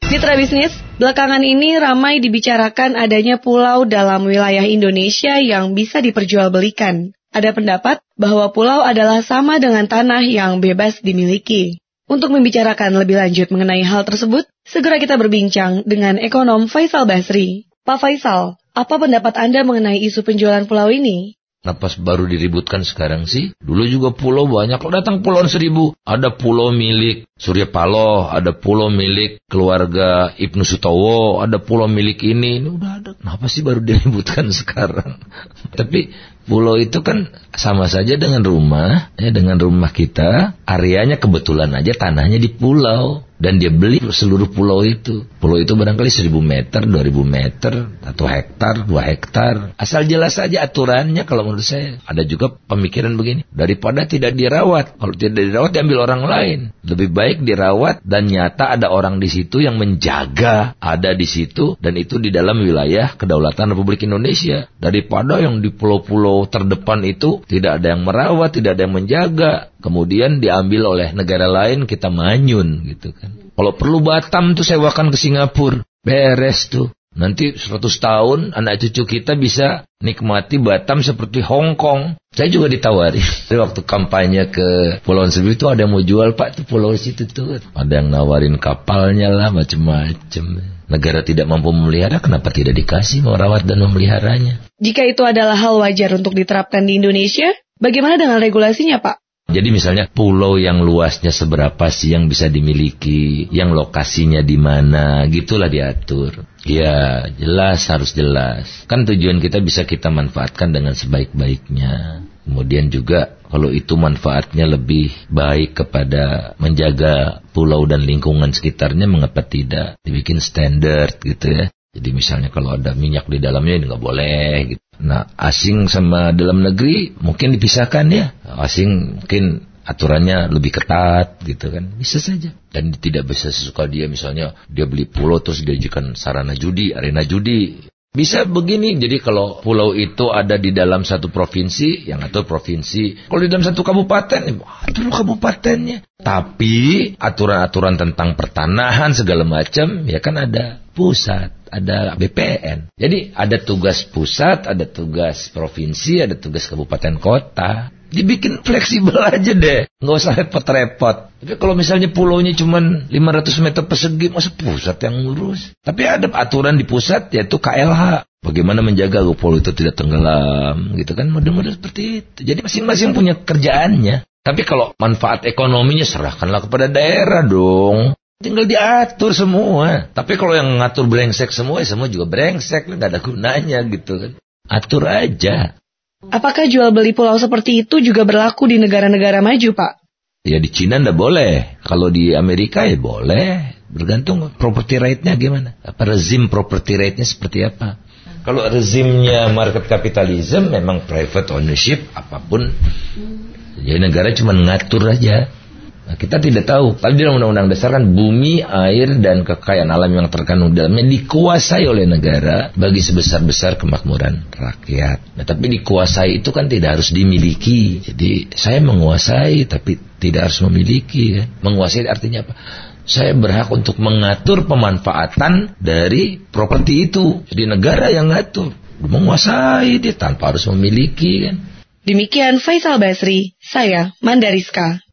Mitra bisnis, belakangan ini ramai dibicarakan adanya pulau dalam wilayah Indonesia yang bisa diperjualbelikan. Ada pendapat bahwa pulau adalah sama dengan tanah yang bebas dimiliki. Untuk membicarakan lebih lanjut mengenai hal tersebut, segera kita berbincang dengan ekonom Faisal Basri. Pak Faisal, apa pendapat Anda mengenai isu penjualan pulau ini? Kenapa baru diributkan sekarang sih? Dulu juga pulau banyak. Kalau datang Pulauan Seribu, ada pulau milik Surya Paloh, ada pulau milik keluarga Ibnu Sutowo, ada pulau milik ini udah ada. Kenapa sih baru diributkan sekarang? Tapi pulau itu kan sama saja dengan rumah, ya, dengan rumah kita. Areanya kebetulan aja tanahnya di pulau. Dan dia beli seluruh pulau itu. Pulau itu barangkali 1.000 meter, 2.000 meter, 1 hektar, 2 hektar. Asal jelas saja aturannya kalau menurut saya. Ada juga pemikiran begini. Daripada tidak dirawat. Kalau tidak dirawat diambil orang lain. Lebih baik dirawat dan nyata ada orang di situ yang menjaga. Ada di situ dan itu di dalam wilayah kedaulatan Republik Indonesia. Daripada yang di pulau-pulau terdepan itu tidak ada yang merawat, tidak ada yang menjaga. Kemudian diambil oleh negara lain, kita manyun gitu kan. Kalau perlu Batam tuh sewakan ke Singapura, beres tuh. Nanti 100 tahun anak cucu kita bisa nikmati Batam seperti Hong Kong. Saya juga ditawari. Waktu kampanye ke Pulauan Seribu itu ada yang mau jual, Pak, tuh pulau situ tuh. Ada yang nawarin kapalnya lah, macam-macam. Negara tidak mampu memelihara, kenapa tidak dikasih merawat dan memeliharanya? Jika itu adalah hal wajar untuk diterapkan di Indonesia, bagaimana dengan regulasinya, Pak? Jadi misalnya pulau yang luasnya seberapa sih yang bisa dimiliki, yang lokasinya di mana, gitulah diatur. Ya, jelas, harus jelas. Kan tujuan kita bisa kita manfaatkan dengan sebaik-baiknya. Kemudian juga kalau itu manfaatnya lebih baik kepada menjaga pulau dan lingkungan sekitarnya, mengapa tidak dibikin standar gitu ya. Jadi misalnya kalau ada minyak di dalamnya nggak boleh gitu. Nah, asing sama dalam negeri mungkin dipisahkan ya. Asing mungkin aturannya lebih ketat gitu kan. Bisa saja. Dan tidak bisa sesuka dia, misalnya dia beli pulau terus diajukan sarana judi, arena judi. Bisa begini, jadi kalau pulau itu ada di dalam satu provinsi, yang atur provinsi. Kalau di dalam satu kabupaten, atur kabupatennya. Tapi aturan-aturan tentang pertanahan segala macam, ya kan ada pusat, ada BPN. Jadi ada tugas pusat, ada tugas provinsi, ada tugas kabupaten kota. Dibikin fleksibel aja deh, nggak usah repot-repot. Tapi kalau misalnya pulaunya cuma 500 meter persegi, masa pusat yang ngurus? Tapi ada aturan di pusat, yaitu KLH. Bagaimana menjaga pulau itu tidak tenggelam, gitu kan, model-model seperti itu. Jadi masing-masing punya kerjaannya. Tapi kalau manfaat ekonominya serahkanlah kepada daerah dong. Tinggal diatur semua. Tapi kalau yang ngatur brengsek semua, ya semua juga brengsek, nggak ada gunanya gitu kan. Atur aja. Apakah jual beli pulau seperti itu juga berlaku di negara-negara maju, Pak? Ya di Cina nggak boleh. Kalau di Amerika ya boleh. Bergantung property rate-nya gimana. Rezim property rate-nya seperti apa. Kalau rezimnya market capitalism, memang private ownership, apapun. Jadi negara cuma ngatur aja. Nah, kita tidak tahu. Kalau di Undang-Undang Dasar kan bumi, air, dan kekayaan alam yang terkandung dalamnya dikuasai oleh negara bagi sebesar-besar kemakmuran rakyat. Nah, tapi dikuasai itu kan tidak harus dimiliki. Jadi saya menguasai tapi tidak harus memiliki. Kan? Menguasai artinya apa? Saya berhak untuk mengatur pemanfaatan dari properti itu. Jadi negara yang ngatur. Menguasai dia tanpa harus memiliki. Kan? Demikian Faisal Basri, saya Mandariska.